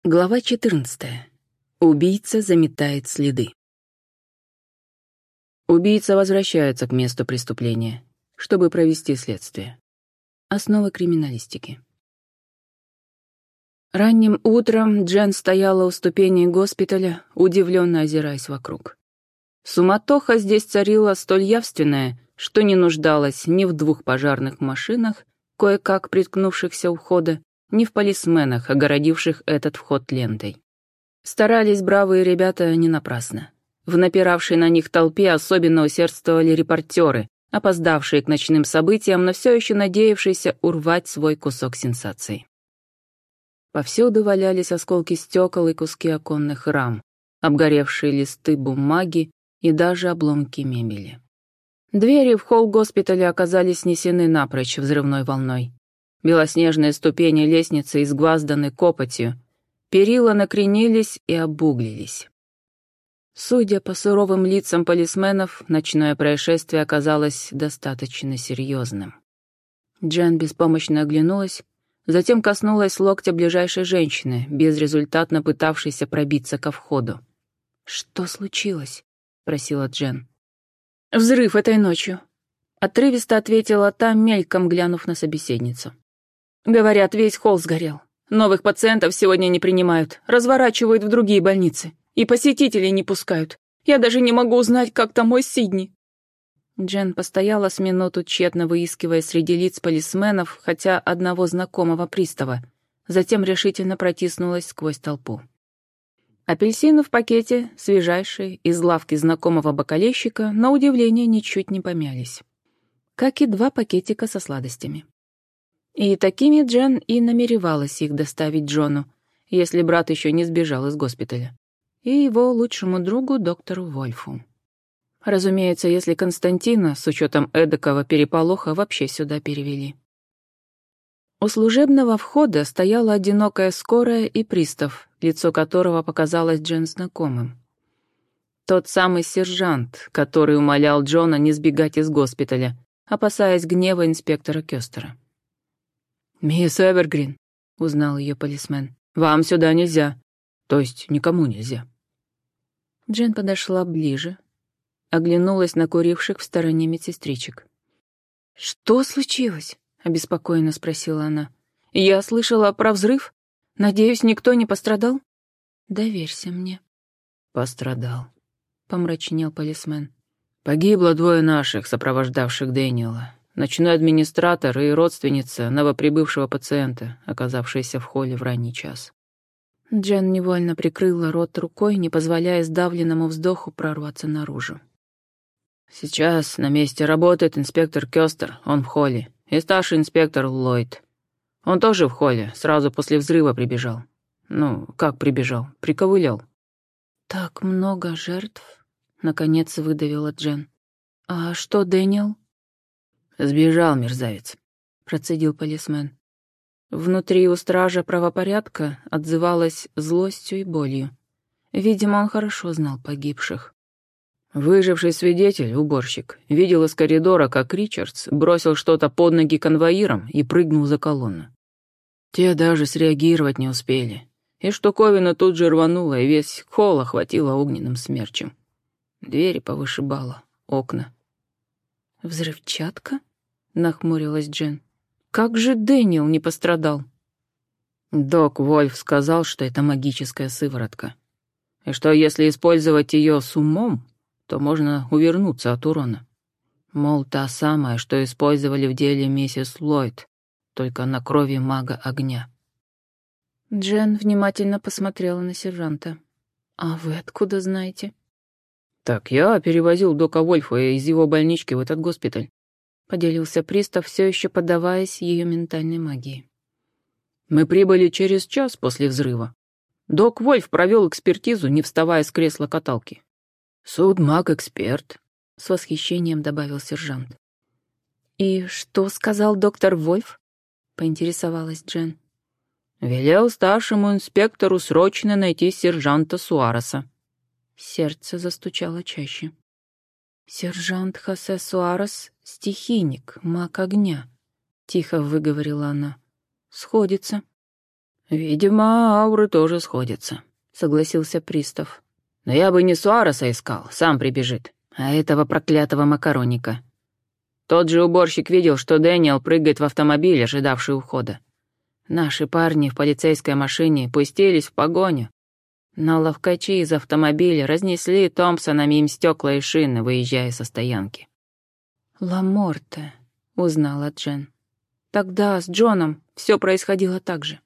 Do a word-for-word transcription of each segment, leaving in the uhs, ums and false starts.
Глава четырнадцатая. Убийца заметает следы. Убийца возвращается к месту преступления, чтобы провести следствие. Основы криминалистики. Ранним утром Джен стояла у ступеней госпиталя, удивленно озираясь вокруг. Суматоха здесь царила столь явственная, что не нуждалась ни в двух пожарных машинах, кое-как приткнувшихся у входа, ни в полисменах, огородивших этот вход лентой. Старались бравые ребята не напрасно. В напиравшей на них толпе особенно усердствовали репортеры, опоздавшие к ночным событиям, но все еще надеявшиеся урвать свой кусок сенсаций. Повсюду валялись осколки стекол и куски оконных рам, обгоревшие листы бумаги и даже обломки мебели. Двери в холл госпиталя оказались снесены напрочь взрывной волной. Белоснежные ступени лестницы изгвазданы копотью, перила накренились и обуглились. Судя по суровым лицам полисменов, ночное происшествие оказалось достаточно серьезным. Джен беспомощно оглянулась, затем коснулась локтя ближайшей женщины, безрезультатно пытавшейся пробиться ко входу. «Что случилось?» — спросила Джен. «Взрыв этой ночью», — отрывисто ответила та, мельком глянув на собеседницу. «Говорят, весь холл сгорел. Новых пациентов сегодня не принимают, разворачивают в другие больницы. И посетителей не пускают. Я даже не могу узнать, как там мой Сидни». Джен постояла с минуту, тщетно выискивая среди лиц полисменов хотя одного знакомого пристава, затем решительно протиснулась сквозь толпу. Апельсины в пакете, свежайшие, из лавки знакомого бокалейщика, на удивление ничуть не помялись. Как и два пакетика со сладостями. И такими Джен и намеревалась их доставить Джону, если брат еще не сбежал из госпиталя, и его лучшему другу, доктору Вольфу. Разумеется, если Константина, с учетом эдакого переполоха, вообще сюда перевели. У служебного входа стояла одинокая скорая и пристав, лицо которого показалось Джен знакомым. Тот самый сержант, который умолял Джона не сбегать из госпиталя, опасаясь гнева инспектора Кёстера. «Мисс Эвергрин», — узнал ее полисмен, — «вам сюда нельзя. То есть никому нельзя». Джен подошла ближе, оглянулась на куривших в стороне медсестричек. «Что случилось?» — обеспокоенно спросила она. «Я слышала про взрыв. Надеюсь, никто не пострадал?» «Доверься мне». «Пострадал», — помрачнел полисмен. «Погибло двое наших, сопровождавших Дэниела. Ночной администратор и родственница новоприбывшего пациента, оказавшаяся в холле в ранний час». Джен невольно прикрыла рот рукой, не позволяя сдавленному вздоху прорваться наружу. «Сейчас на месте работает инспектор Кёстер, он в холле, и старший инспектор Ллойд. Он тоже в холле, сразу после взрыва прибежал. Ну, как прибежал? Приковылял». «Так много жертв?» — наконец выдавила Джен. «А что Дэниел?» «Сбежал, мерзавец», — процедил полисмен. Внутри у стража правопорядка отзывалось злостью и болью. Видимо, он хорошо знал погибших. Выживший свидетель, уборщик, видел из коридора, как Ричардс бросил что-то под ноги конвоирам и прыгнул за колонну. Те даже среагировать не успели, и штуковина тут же рванула, и весь холл охватило огненным смерчем. Двери повышибало, окна. «Взрывчатка?» — нахмурилась Джен. «Как же Дэниел не пострадал?» Док Вольф сказал, что это магическая сыворотка, и что если использовать ее с умом, то можно увернуться от урона. Мол, та самая, что использовали в деле миссис Ллойд, только на крови мага огня. Джен внимательно посмотрела на сержанта. «А вы откуда знаете?» «Так я перевозил дока Вольфа из его больнички в этот госпиталь», — поделился пристав, все еще поддаваясь ее ментальной магии. «Мы прибыли через час после взрыва. Док Вольф провел экспертизу, не вставая с кресла каталки». «Судмаг-эксперт», — с восхищением добавил сержант. «И что сказал доктор Вольф?» — поинтересовалась Джен. «Велел старшему инспектору срочно найти сержанта Суареса». Сердце застучало чаще. «Сержант Хосе Суарес — стихийник, маг огня», — тихо выговорила она. «Сходится». «Видимо, ауры тоже сходятся», — согласился пристав. «Но я бы не Суареса искал, сам прибежит, а этого проклятого макароника. Тот же уборщик видел, что Дэниел прыгает в автомобиль, ожидавший ухода. Наши парни в полицейской машине пустились в погоню, но ловкачи из автомобиля разнесли Томпсонами им стекла и шины, выезжая со стоянки». «Ламорте», — узнала Джен. «Тогда с Джоном все происходило так же».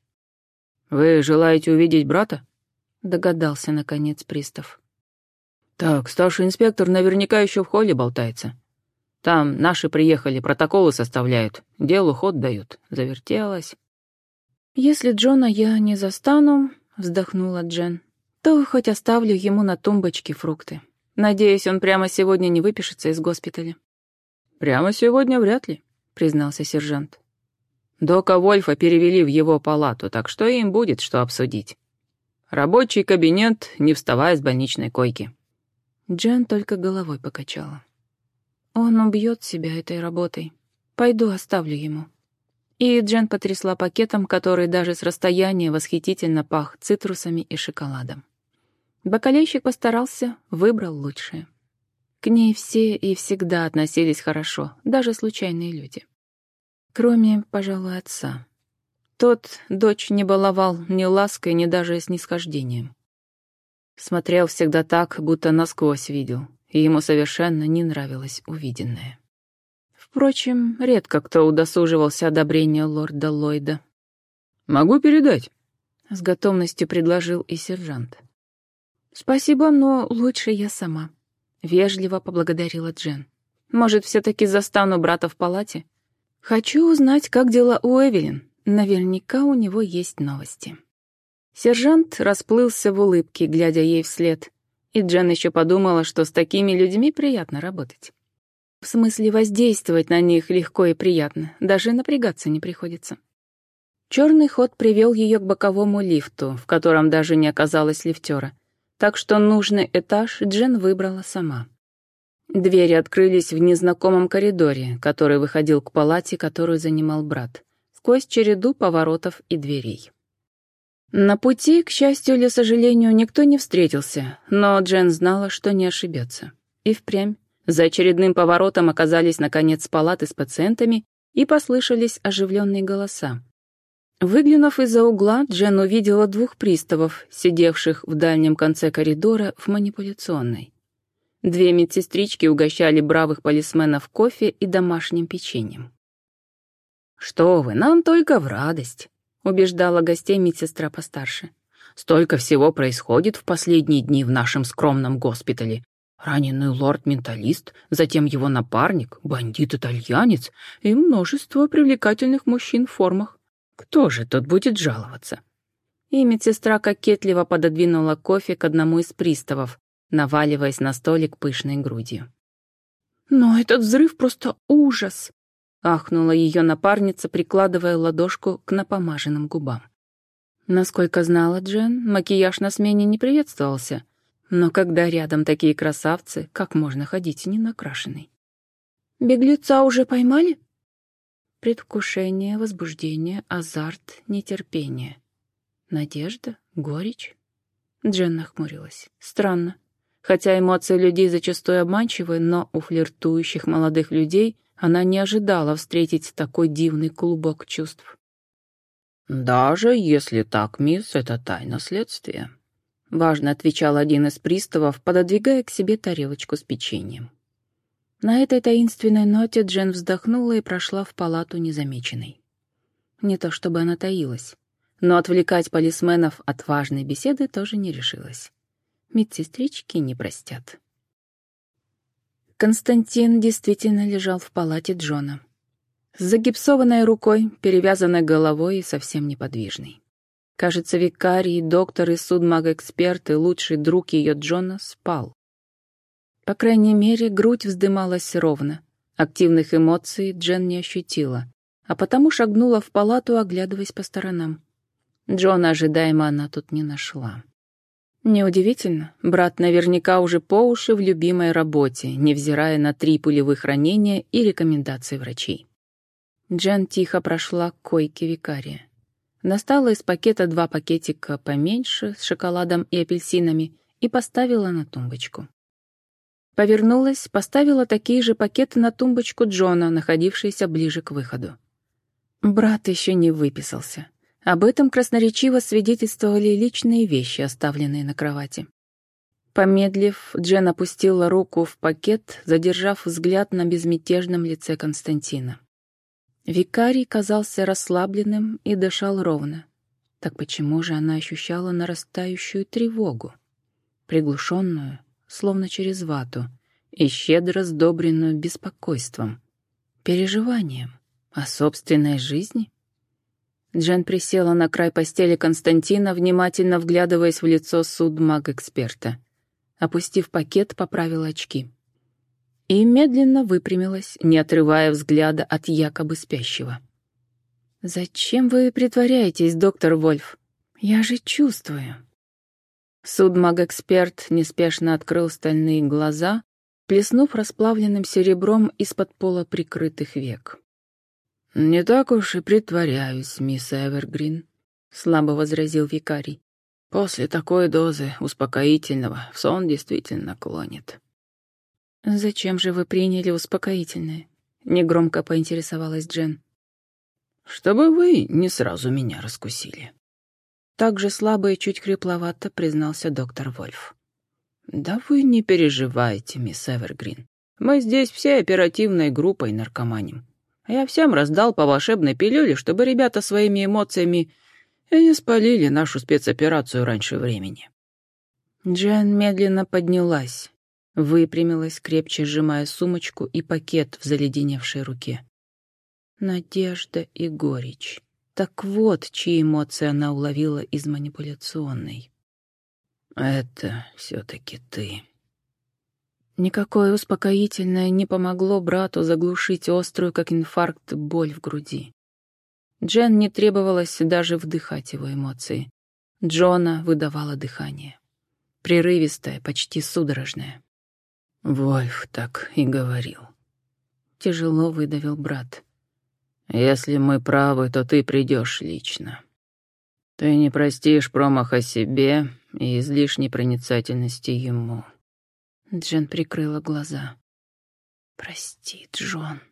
«Вы желаете увидеть брата?» — догадался, наконец, пристав. «Так, старший инспектор наверняка еще в холле болтается. Там наши приехали, протоколы составляют, делу ход дают. Завертелось». «Если Джона я не застану», — вздохнула Джен, «то хоть оставлю ему на тумбочке фрукты. Надеюсь, он прямо сегодня не выпишется из госпиталя». «Прямо сегодня вряд ли», — признался сержант. «Дока Вольфа перевели в его палату, так что им будет что обсудить. Рабочий кабинет, не вставая с больничной койки». Джен только головой покачала. «Он убьет себя этой работой. Пойду оставлю ему». И Джен потрясла пакетом, который даже с расстояния восхитительно пах цитрусами и шоколадом. Бакалейщик постарался, выбрал лучшее. К ней все и всегда относились хорошо, даже случайные люди. Кроме, пожалуй, отца. Тот дочь не баловал ни лаской, ни даже снисхождением. Смотрел всегда так, будто насквозь видел, и ему совершенно не нравилось увиденное. Впрочем, редко кто удосуживался одобрения лорда Ллойда. «Могу передать», — с готовностью предложил и сержант. «Спасибо, но лучше я сама», — вежливо поблагодарила Джен. «Может, все-таки застану брата в палате? Хочу узнать, как дела у Эвелин. Наверняка у него есть новости». Сержант расплылся в улыбке, глядя ей вслед, и Джен еще подумала, что с такими людьми приятно работать. В смысле, воздействовать на них легко и приятно, даже напрягаться не приходится. Черный ход привел ее к боковому лифту, в котором даже не оказалось лифтера, так что нужный этаж Джен выбрала сама. Двери открылись в незнакомом коридоре, который выходил к палате, которую занимал брат, сквозь череду поворотов и дверей. На пути, к счастью или сожалению, никто не встретился, но Джен знала, что не ошибется. И впрямь, за очередным поворотом оказались, наконец, палаты с пациентами, и послышались оживленные голоса. Выглянув из-за угла, Джен увидела двух приставов, сидевших в дальнем конце коридора в манипуляционной. Две медсестрички угощали бравых полисменов кофе и домашним печеньем. «Что вы, нам только в радость», — убеждала гостей медсестра постарше. «Столько всего происходит в последние дни в нашем скромном госпитале. Раненый лорд-менталист, затем его напарник, бандит-итальянец и множество привлекательных мужчин в формах. Кто же тут будет жаловаться?» И медсестра кокетливо пододвинула кофе к одному из приставов, наваливаясь на столик пышной грудью. «Но этот взрыв просто ужас!» — ахнула ее напарница, прикладывая ладошку к напомаженным губам. Насколько знала Джен, макияж на смене не приветствовался, но когда рядом такие красавцы, как можно ходить ненакрашенной? «Беглеца уже поймали?» Предвкушение, возбуждение, азарт, нетерпение. Надежда? Горечь? Джен нахмурилась. Странно. Хотя эмоции людей зачастую обманчивы, но у флиртующих молодых людей она не ожидала встретить такой дивный клубок чувств. «Даже если так, мисс, это тайна следствия», — важно отвечал один из приставов, пододвигая к себе тарелочку с печеньем. На этой таинственной ноте Джен вздохнула и прошла в палату незамеченной. Не то чтобы она таилась, но отвлекать полисменов от важной беседы тоже не решилась. Медсестрички не простят. Константин действительно лежал в палате Джона. С загипсованной рукой, перевязанной головой и совсем неподвижной. Кажется, викарий, доктор и судмаг-эксперт и лучший друг ее Джона спал. По крайней мере, грудь вздымалась ровно. Активных эмоций Джен не ощутила, а потому шагнула в палату, оглядываясь по сторонам. Джона ожидаемо она тут не нашла. Неудивительно, брат наверняка уже по уши в любимой работе, невзирая на три пулевых ранения и рекомендации врачей. Джен тихо прошла к койке викария. Достала из пакета два пакетика поменьше с шоколадом и апельсинами и поставила на тумбочку. Повернулась, поставила такие же пакеты на тумбочку Джона, находившиеся ближе к выходу. Брат еще не выписался. Об этом красноречиво свидетельствовали личные вещи, оставленные на кровати. Помедлив, Джен опустила руку в пакет, задержав взгляд на безмятежном лице Константина. Викарий казался расслабленным и дышал ровно. Так почему же она ощущала нарастающую тревогу? Приглушенную, словно через вату, и щедро сдобренную беспокойством, переживанием о собственной жизни? Джен присела на край постели Константина, внимательно вглядываясь в лицо судмаг-эксперта. Опустив пакет, поправила очки. И медленно выпрямилась, не отрывая взгляда от якобы спящего. «Зачем вы притворяетесь, доктор Вольф? Я же чувствую». Судмаг-эксперт неспешно открыл стальные глаза, плеснув расплавленным серебром из-под полуприкрытых век. «Не так уж и притворяюсь, мисс Эвергрин», — слабо возразил викарий. «После такой дозы успокоительного в сон действительно клонит». «Зачем же вы приняли успокоительное?» — негромко поинтересовалась Джен. «Чтобы вы не сразу меня раскусили». Так же слабо и чуть хрипловато признался доктор Вольф. «Да вы не переживайте, мисс Эвергрин. Мы здесь всей оперативной группой наркоманим. Я всем раздал по волшебной пилюле, чтобы ребята своими эмоциями не спалили нашу спецоперацию раньше времени». Джен медленно поднялась, выпрямилась, крепче сжимая сумочку и пакет в заледеневшей руке. Надежда и горечь. Так вот, чьи эмоции она уловила из манипуляционной. «Это все-таки ты». Никакое успокоительное не помогло брату заглушить острую, как инфаркт, боль в груди. Джен не требовалось даже вдыхать его эмоции. Джона выдавало дыхание. Прерывистое, почти судорожное. «Вольф так и говорил». Тяжело выдавил брат. «Если мы правы, то ты придешь лично. Ты не простишь промаха себе и излишней проницательности ему». Джен прикрыла глаза. «Прости, Джон».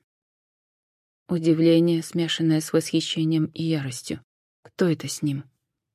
Удивление, смешанное с восхищением и яростью. Кто это с ним?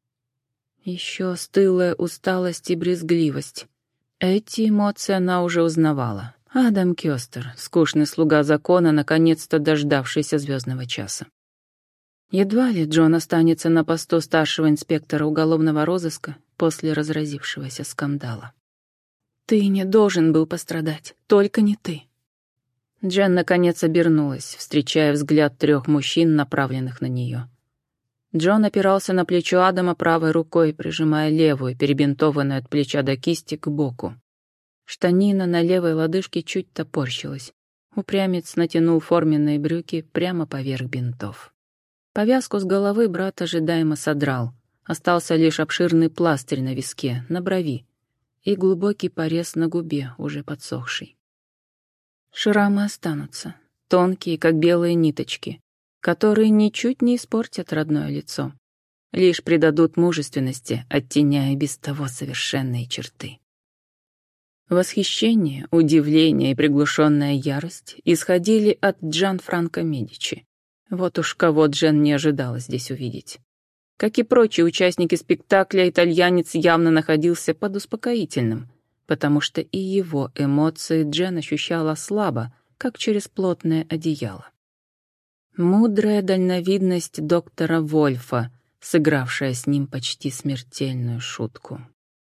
Еще стылая усталость и брезгливость. Эти эмоции она уже узнавала. Адам Кёстер, скучный слуга закона, наконец-то дождавшийся звездного часа. Едва ли Джон останется на посту старшего инспектора уголовного розыска после разразившегося скандала. «Ты не должен был пострадать, только не ты». Джен наконец обернулась, встречая взгляд трех мужчин, направленных на нее. Джон опирался на плечо Адама правой рукой, прижимая левую, перебинтованную от плеча до кисти, к боку. Штанина на левой лодыжке чуть топорщилась. Упрямец натянул форменные брюки прямо поверх бинтов. Повязку с головы брат ожидаемо содрал. Остался лишь обширный пластырь на виске, на брови, и глубокий порез на губе, уже подсохший. Шрамы останутся, тонкие, как белые ниточки, которые ничуть не испортят родное лицо, лишь придадут мужественности, оттеняя без того совершенные черты. Восхищение, удивление и приглушенная ярость исходили от Джанфранко Медичи. Вот уж кого Джен не ожидала здесь увидеть. Как и прочие участники спектакля, итальянец явно находился под успокоительным, потому что и его эмоции Джен ощущала слабо, как через плотное одеяло. Мудрая дальновидность доктора Вольфа, сыгравшая с ним почти смертельную шутку.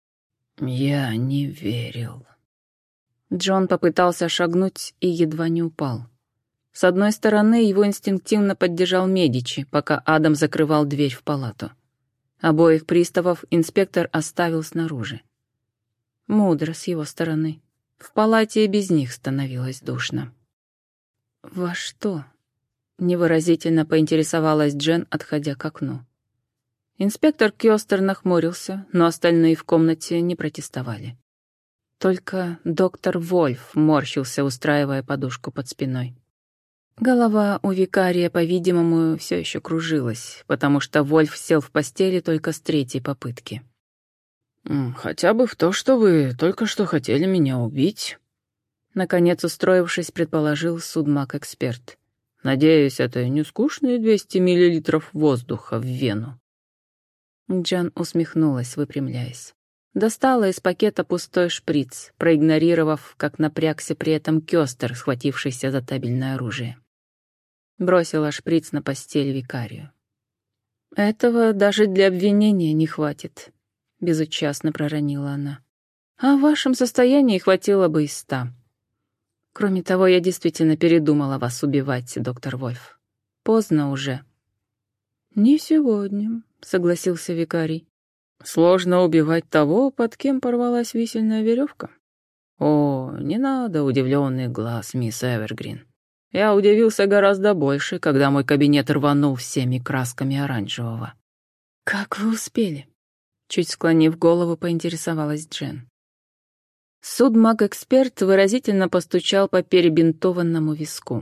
«Я не верил». Джон попытался шагнуть и едва не упал. С одной стороны, его инстинктивно поддержал Медичи, пока Адам закрывал дверь в палату. Обоих приставов инспектор оставил снаружи. Мудро с его стороны. В палате и без них становилось душно. «Во что?» — невыразительно поинтересовалась Джен, отходя к окну. Инспектор Кёстер нахмурился, но остальные в комнате не протестовали. Только доктор Вольф морщился, устраивая подушку под спиной. Голова у викария, по-видимому, все еще кружилась, потому что Вольф сел в постели только с третьей попытки. «Хотя бы в то, что вы только что хотели меня убить», — наконец устроившись, предположил судмаг-эксперт. «Надеюсь, это не скучные двести миллилитров воздуха в вену». Джан усмехнулась, выпрямляясь. Достала из пакета пустой шприц, проигнорировав, как напрягся при этом Кёстер, схватившийся за табельное оружие. Бросила шприц на постель викарию. «Этого даже для обвинения не хватит», — безучастно проронила она. «А в вашем состоянии хватило бы и ста. Кроме того, я действительно передумала вас убивать, доктор Вольф. Поздно уже». «Не сегодня», — согласился викарий. «Сложно убивать того, под кем порвалась висельная веревка? О, не надо удивленный глаз, мисс Эвергрин. Я удивился гораздо больше, когда мой кабинет рванул всеми красками оранжевого». «Как вы успели?» Чуть склонив голову, поинтересовалась Джен. Судмаг-эксперт выразительно постучал по перебинтованному виску.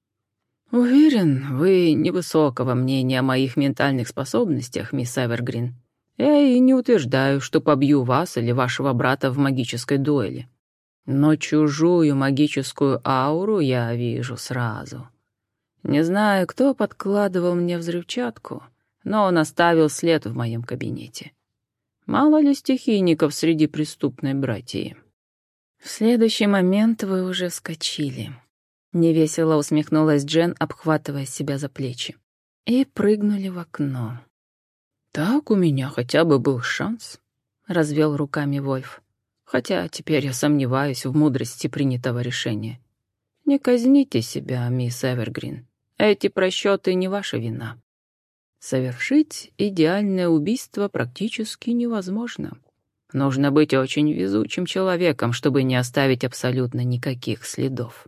«Уверен, вы невысокого мнения о моих ментальных способностях, мисс Эвергрин. Я и не утверждаю, что побью вас или вашего брата в магической дуэли. Но чужую магическую ауру я вижу сразу. Не знаю, кто подкладывал мне взрывчатку, но он оставил след в моем кабинете. Мало ли стихийников среди преступной братьи». «В следующий момент вы уже вскочили», — невесело усмехнулась Джен, обхватывая себя за плечи. «И прыгнули в окно». «Так у меня хотя бы был шанс», — развел руками Вольф. «Хотя теперь я сомневаюсь в мудрости принятого решения. Не казните себя, мисс Эвергрин. Эти просчеты не ваша вина. Совершить идеальное убийство практически невозможно. Нужно быть очень везучим человеком, чтобы не оставить абсолютно никаких следов.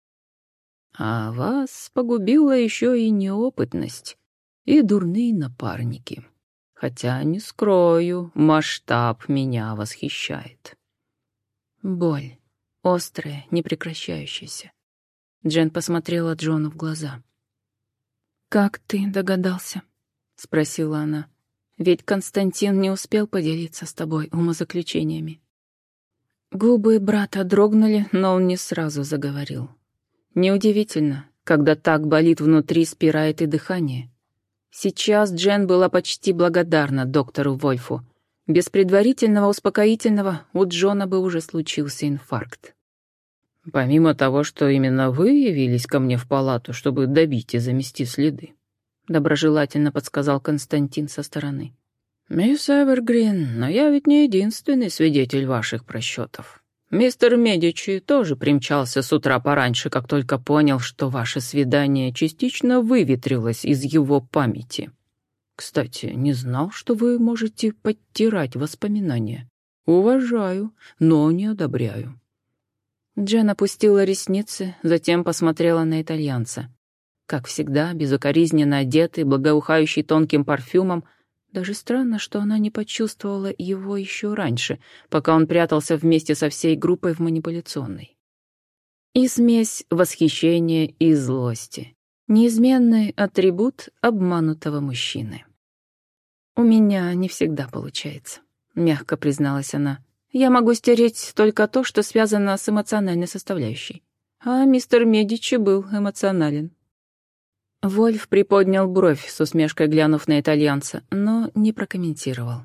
А вас погубила еще и неопытность, и дурные напарники. Хотя, не скрою, масштаб меня восхищает». Боль. Острая, непрекращающаяся. Джен посмотрела Джону в глаза. «Как ты догадался?» — спросила она. «Ведь Константин не успел поделиться с тобой умозаключениями». Губы брата дрогнули, но он не сразу заговорил. Неудивительно, когда так болит внутри, спирает и дыхание. Сейчас Джен была почти благодарна доктору Вольфу. Без предварительного успокоительного у Джона бы уже случился инфаркт. «Помимо того, что именно вы явились ко мне в палату, чтобы добить и замести следы», — доброжелательно подсказал Константин со стороны. «Мисс Эвергрин, но я ведь не единственный свидетель ваших просчетов. Мистер Медичи тоже примчался с утра пораньше, как только понял, что ваше свидание частично выветрилось из его памяти. Кстати, не знал, что вы можете подтирать воспоминания. Уважаю, но не одобряю». Джен опустила ресницы, затем посмотрела на итальянца. Как всегда, безукоризненно одетый, благоухающий тонким парфюмом. Даже странно, что она не почувствовала его еще раньше, пока он прятался вместе со всей группой в манипуляционной. И смесь восхищения и злости. Неизменный атрибут обманутого мужчины. «У меня не всегда получается», — мягко призналась она. «Я могу стереть только то, что связано с эмоциональной составляющей. А мистер Медичи был эмоционален». Вольф приподнял бровь, с усмешкой глянув на итальянца, но не прокомментировал.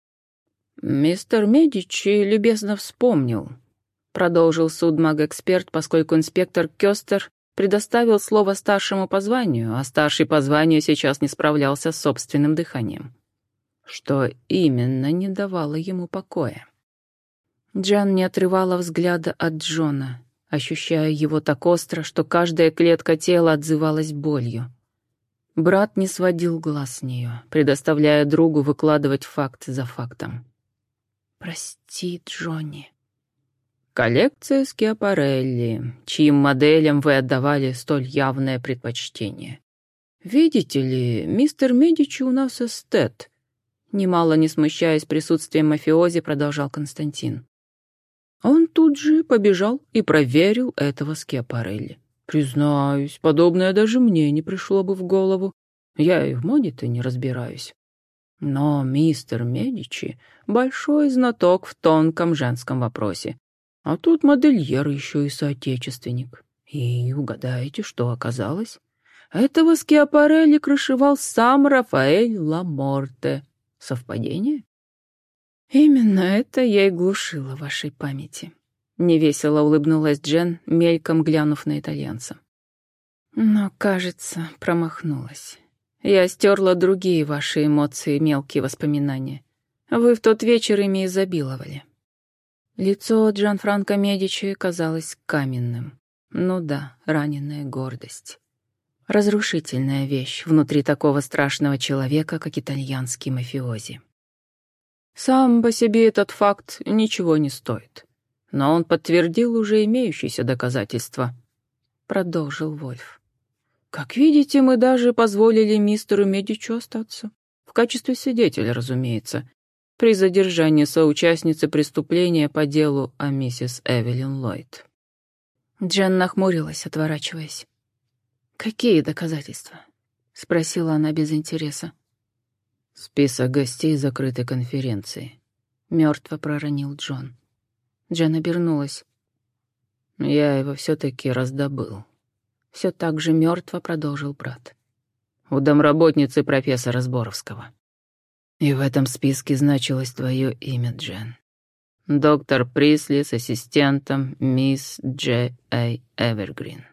«Мистер Медичи любезно вспомнил», — продолжил судмаг-эксперт, поскольку инспектор Кёстер предоставил слово старшему по званию, а старший по званию сейчас не справлялся с собственным дыханием. Что именно не давало ему покоя? Джан не отрывала взгляда от Джона, ощущая его так остро, что каждая клетка тела отзывалась болью. Брат не сводил глаз с нее, предоставляя другу выкладывать факт за фактом. «Прости, Джонни». «Коллекция Скиапарелли, чьим моделям вы отдавали столь явное предпочтение. Видите ли, мистер Медичи у нас эстет», немало не смущаясь присутствием мафиози, продолжал Константин. Он тут же побежал и проверил этого Скиапарелли. Признаюсь, подобное даже мне не пришло бы в голову. Я и в моде-то не разбираюсь. Но мистер Медичи — большой знаток в тонком женском вопросе. А тут модельер еще и соотечественник. И угадаете, что оказалось? Этого Скиапарелли крышевал сам Рафаэль Ламорте. Совпадение? Именно это я и глушила в вашей памяти. Невесело улыбнулась Джен, мельком глянув на итальянца. Но, кажется, промахнулась. Я стерла другие ваши эмоции, мелкие воспоминания. Вы в тот вечер ими изобиловали. Лицо Джанфранко Медичи казалось каменным. Ну да, раненая гордость. Разрушительная вещь внутри такого страшного человека, как итальянский мафиози. Сам по себе этот факт ничего не стоит. Но он подтвердил уже имеющиеся доказательства. Продолжил Вольф. Как видите, мы даже позволили мистеру Медичу остаться. В качестве свидетеля, разумеется, при задержании соучастницы преступления по делу о миссис Эвелин Ллойд. Джен нахмурилась, отворачиваясь. «Какие доказательства?» — спросила она без интереса. «Список гостей закрытой конференции», — мертво проронил Джон. Джен обернулась. «Я его все-таки раздобыл». Все так же мертво продолжил брат. «У домработницы профессора Сборовского. И в этом списке значилось твое имя, Джен. Доктор Присли с ассистентом мисс Дж. А. Эвергрин».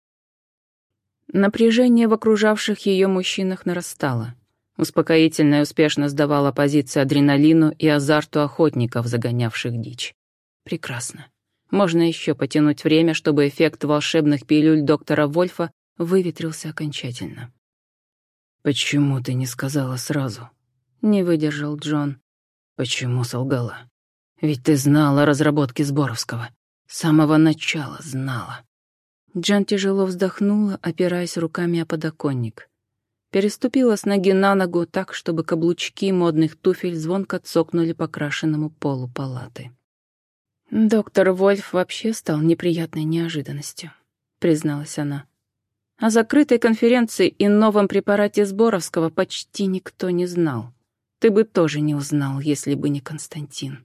Напряжение в окружавших ее мужчинах нарастало. Успокоительное успешно сдавало позиции адреналину и азарту охотников, загонявших дичь. Прекрасно. Можно еще потянуть время, чтобы эффект волшебных пилюль доктора Вольфа выветрился окончательно. «Почему ты не сказала сразу?» — не выдержал Джон. «Почему солгала? Ведь ты знала о разработке Сборовского. С самого начала знала». Джен тяжело вздохнула, опираясь руками о подоконник. Переступила с ноги на ногу так, чтобы каблучки модных туфель звонко цокнули по крашенному полу палаты. «Доктор Вольф вообще стал неприятной неожиданностью», — призналась она. О закрытой конференции и новом препарате Сборовского почти никто не знал. Ты бы тоже не узнал, если бы не Константин.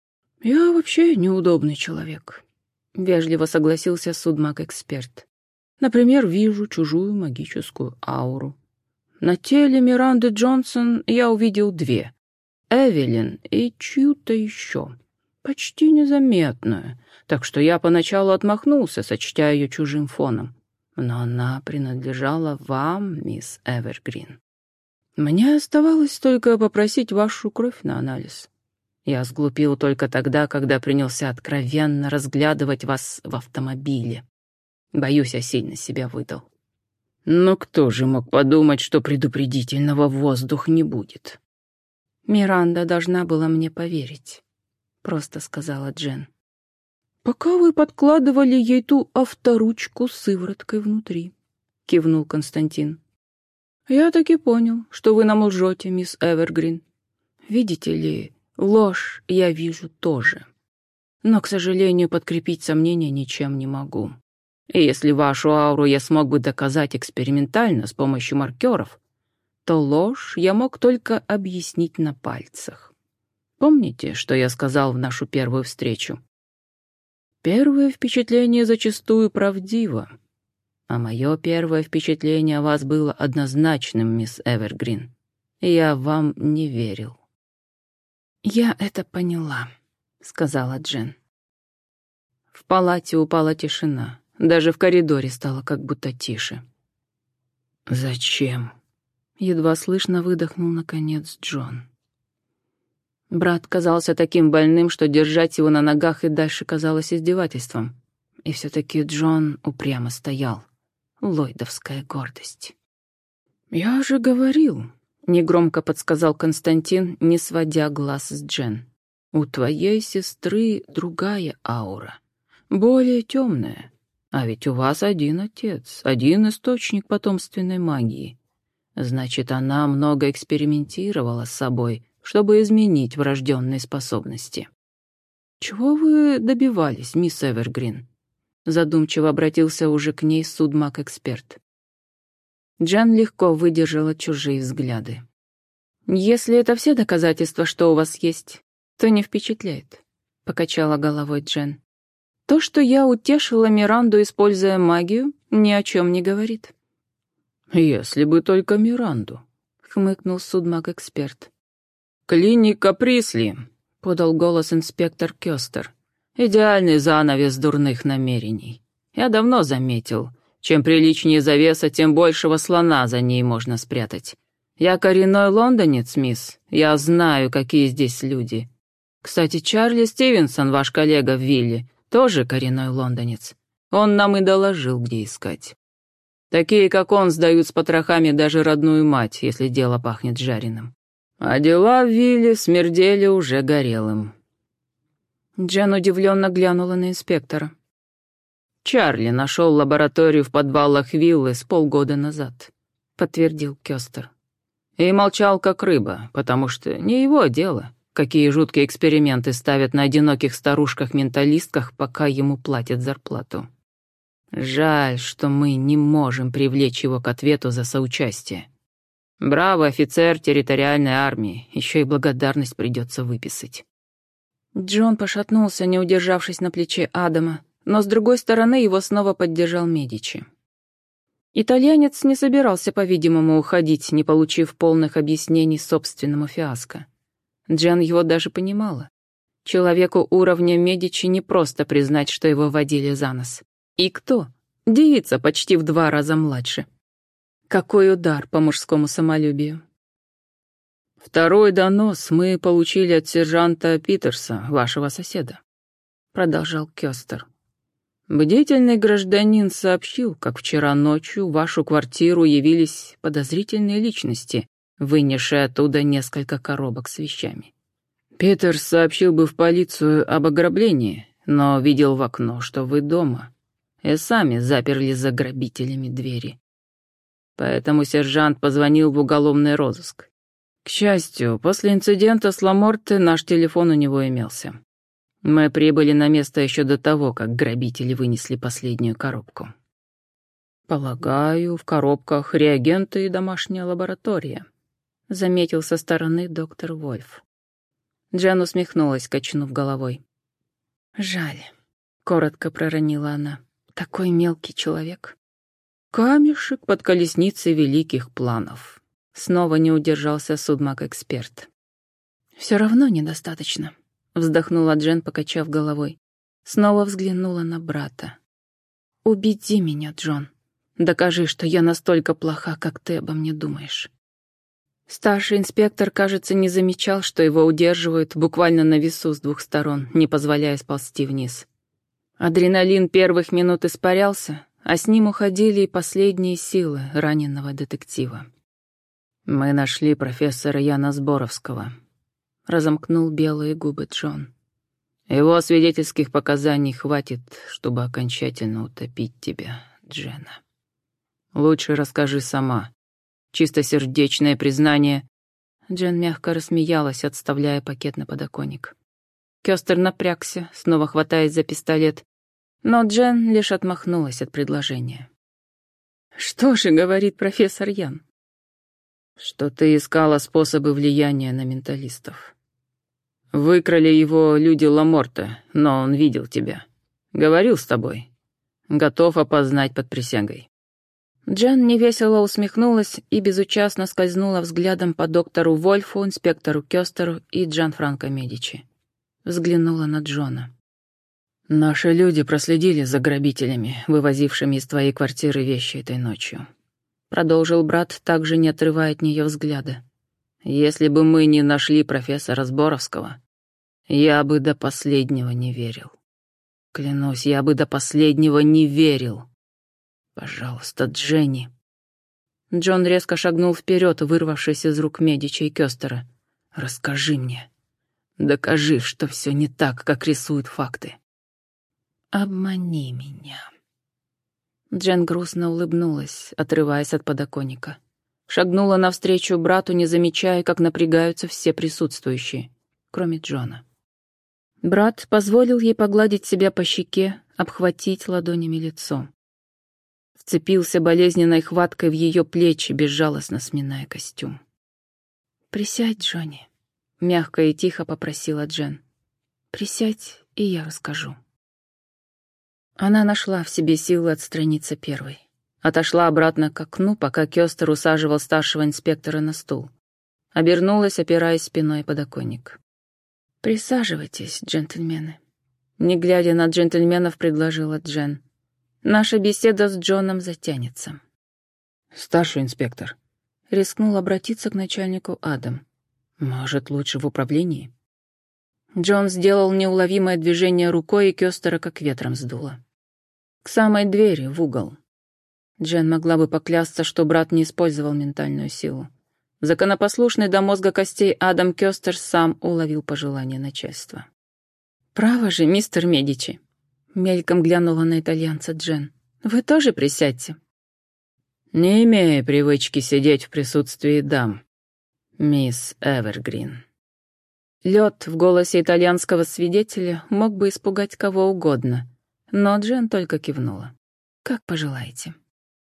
«Я вообще неудобный человек», — вежливо согласился судмаг-эксперт. «Например, вижу чужую магическую ауру. На теле Миранды Джонсон я увидел две — Эвелин и чью-то еще. Почти незаметную, так что я поначалу отмахнулся, сочтя ее чужим фоном. Но она принадлежала вам, мисс Эвергрин. Мне оставалось только попросить вашу кровь на анализ. Я сглупил только тогда, когда принялся откровенно разглядывать вас в автомобиле. Боюсь, я сильно себя выдал. Но кто же мог подумать, что предупредительного воздух не будет? Миранда должна была мне поверить. — просто сказала Джен. «Пока вы подкладывали ей ту авторучку с сывороткой внутри», — кивнул Константин. «Я таки понял, что вы нам лжете, мисс Эвергрин. Видите ли, ложь я вижу тоже. Но, к сожалению, подкрепить сомнения ничем не могу. И если вашу ауру я смог бы доказать экспериментально с помощью маркеров, то ложь я мог только объяснить на пальцах. Помните, что я сказал в нашу первую встречу? Первое впечатление зачастую правдиво. А мое первое впечатление о вас было однозначным, мисс Эвергрин. Я вам не верил». «Я это поняла», — сказала Джен. В палате упала тишина. Даже в коридоре стало как будто тише. «Зачем?» — едва слышно выдохнул наконец Джон. Брат казался таким больным, что держать его на ногах и дальше казалось издевательством. И все-таки Джон упрямо стоял. Ллойдовская гордость. «Я же говорил», — негромко подсказал Константин, не сводя глаз с Джен. «У твоей сестры другая аура, более темная. А ведь у вас один отец, один источник потомственной магии. Значит, она много экспериментировала с собой, чтобы изменить врожденные способности. Чего вы добивались, мисс Эвергрин? Задумчиво обратился уже к ней судмаг-эксперт. Джен легко выдержала чужие взгляды. «Если это все доказательства, что у вас есть, то не впечатляет», — покачала головой Джен. «То, что я утешила Миранду, используя магию, ни о чем не говорит». «Если бы только Миранду», — хмыкнул судмаг-эксперт. «Клиника Присли», — подал голос инспектор Кёстер. «Идеальный занавес дурных намерений. Я давно заметил, чем приличнее завеса, тем большего слона за ней можно спрятать. Я коренной лондонец, мисс. Я знаю, какие здесь люди. Кстати, Чарли Стивенсон, ваш коллега в вилле, тоже коренной лондонец. Он нам и доложил, где искать. Такие, как он, сдают с потрохами даже родную мать, если дело пахнет жареным. А дела в вилле смердели уже горелым». Джен удивленно глянула на инспектора. «Чарли нашел лабораторию в подвалах виллы с полгода назад», — подтвердил Кёстер. «И молчал как рыба, потому что не его дело, какие жуткие эксперименты ставят на одиноких старушках-менталистках, пока ему платят зарплату. Жаль, что мы не можем привлечь его к ответу за соучастие. Бравый офицер территориальной армии, еще и благодарность придется выписать». Джон пошатнулся, не удержавшись на плече Адама, но с другой стороны его снова поддержал Медичи. Итальянец не собирался, по-видимому, уходить, не получив полных объяснений собственному фиаско. Джен его даже понимала. Человеку уровня Медичи не просто признать, что его водили за нос. И кто? Девица почти в два раза младше. Какой удар по мужскому самолюбию. «Второй донос мы получили от сержанта Питерса, вашего соседа», — продолжал Кёстер. «Бдительный гражданин сообщил, как вчера ночью в вашу квартиру явились подозрительные личности, вынесшие оттуда несколько коробок с вещами. Питерс сообщил бы в полицию об ограблении, но видел в окно, что вы дома, и сами заперли за грабителями двери. Поэтому сержант позвонил в уголовный розыск. К счастью, после инцидента с Ламорте наш телефон у него имелся. Мы прибыли на место еще до того, как грабители вынесли последнюю коробку. Полагаю, в коробках реагенты и домашняя лаборатория», — заметил со стороны доктор Вольф. Джен усмехнулась, качнув головой. «Жаль», — коротко проронила она. «Такой мелкий человек». «Камешек под колесницей великих планов». Снова не удержался судмаг-эксперт. «Все равно недостаточно», — вздохнула Джен, покачав головой. Снова взглянула на брата. «Убеди меня, Джон. Докажи, что я настолько плоха, как ты обо мне думаешь». Старший инспектор, кажется, не замечал, что его удерживают буквально на весу с двух сторон, не позволяя сползти вниз. Адреналин первых минут испарялся, а с ним уходили и последние силы раненого детектива. «Мы нашли профессора Яна Зборовского», — разомкнул белые губы Джон. «Его свидетельских показаний хватит, чтобы окончательно утопить тебя, Джена. Лучше расскажи сама. Чистосердечное признание...» Джен мягко рассмеялась, отставляя пакет на подоконник. Кёстер напрягся, снова хватаясь за пистолет, но Джен лишь отмахнулась от предложения. «Что же говорит профессор Ян?» «Что ты искала способы влияния на менталистов. Выкрали его люди Ламорта, но он видел тебя. Говорил с тобой. Готов опознать под присягой». Джен невесело усмехнулась и безучастно скользнула взглядом по доктору Вольфу, инспектору Кёстеру и Джанфранко Медичи. Взглянула на Джона. «Наши люди проследили за грабителями, вывозившими из твоей квартиры вещи этой ночью», — продолжил брат, также не отрывая от нее взгляда. «Если бы мы не нашли профессора Зборовского, я бы до последнего не верил. Клянусь, я бы до последнего не верил. Пожалуйста, Дженни». Джон резко шагнул вперед, вырвавшись из рук Медичи и Кёстера. «Расскажи мне. Докажи, что все не так, как рисуют факты». «Обмани меня». Джен грустно улыбнулась, отрываясь от подоконника. Шагнула навстречу брату, не замечая, как напрягаются все присутствующие, кроме Джона. Брат позволил ей погладить себя по щеке, обхватить ладонями лицо. Вцепился болезненной хваткой в ее плечи, безжалостно сминая костюм. «Присядь, Джонни», — мягко и тихо попросила Джен. «Присядь, и я расскажу». Она нашла в себе силы отстраниться первой. Отошла обратно к окну, пока Кёстер усаживал старшего инспектора на стул. Обернулась, опираясь спиной о подоконник. «Присаживайтесь, джентльмены». Не глядя на джентльменов, предложила Джен. «Наша беседа с Джоном затянется». «Старший инспектор», — рискнул обратиться к начальнику Адам. «Может, лучше в управлении?» Джон сделал неуловимое движение рукой, и Кёстера как ветром сдуло. К самой двери, в угол. Джен могла бы поклясться, что брат не использовал ментальную силу. Законопослушный до мозга костей Адам Кёстер сам уловил пожелание начальства. «Право же, мистер Медичи!» — мельком глянула на итальянца Джен. «Вы тоже присядьте». «Не имея привычки сидеть в присутствии дам, мисс Эвергрин». Лед в голосе итальянского свидетеля мог бы испугать кого угодно, но Джен только кивнула. «Как пожелаете».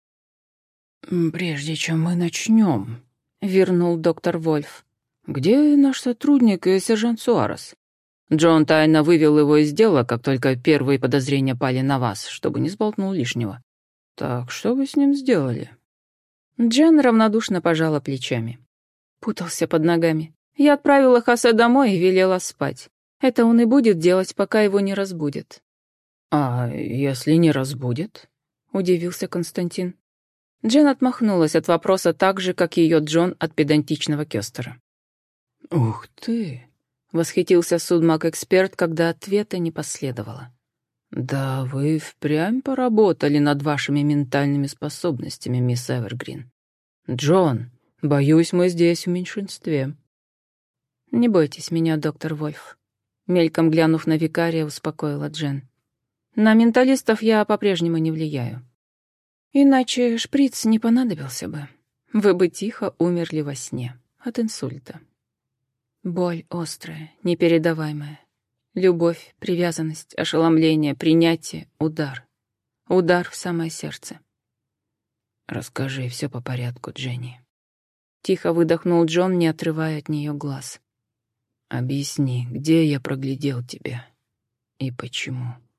«Прежде чем мы начнем», — вернул доктор Вольф. «Где наш сотрудник и сержант Суарес? Джон тайно вывел его из дела, как только первые подозрения пали на вас, чтобы не сболтнул лишнего. Так что вы с ним сделали?» Джен равнодушно пожала плечами. Путался под ногами. Я отправила Хосе домой и велела спать. Это он и будет делать, пока его не разбудит. «А если не разбудит?» — удивился Константин. Джен отмахнулась от вопроса так же, как ее Джон от педантичного Кёстера. «Ух ты!» — восхитился судмаг-эксперт, когда ответа не последовало. «Да вы впрямь поработали над вашими ментальными способностями, мисс Эвергрин. Джон, боюсь, мы здесь в меньшинстве». «Не бойтесь меня, доктор Вольф», — мельком глянув на викария, успокоила Джен. «На менталистов я по-прежнему не влияю. Иначе шприц не понадобился бы. Вы бы тихо умерли во сне от инсульта. Боль острая, непередаваемая. Любовь, привязанность, ошеломление, принятие, удар. Удар в самое сердце». «Расскажи все по порядку, Дженни». Тихо выдохнул Джон, не отрывая от нее глаз. «Объясни, где я проглядел тебя и почему?»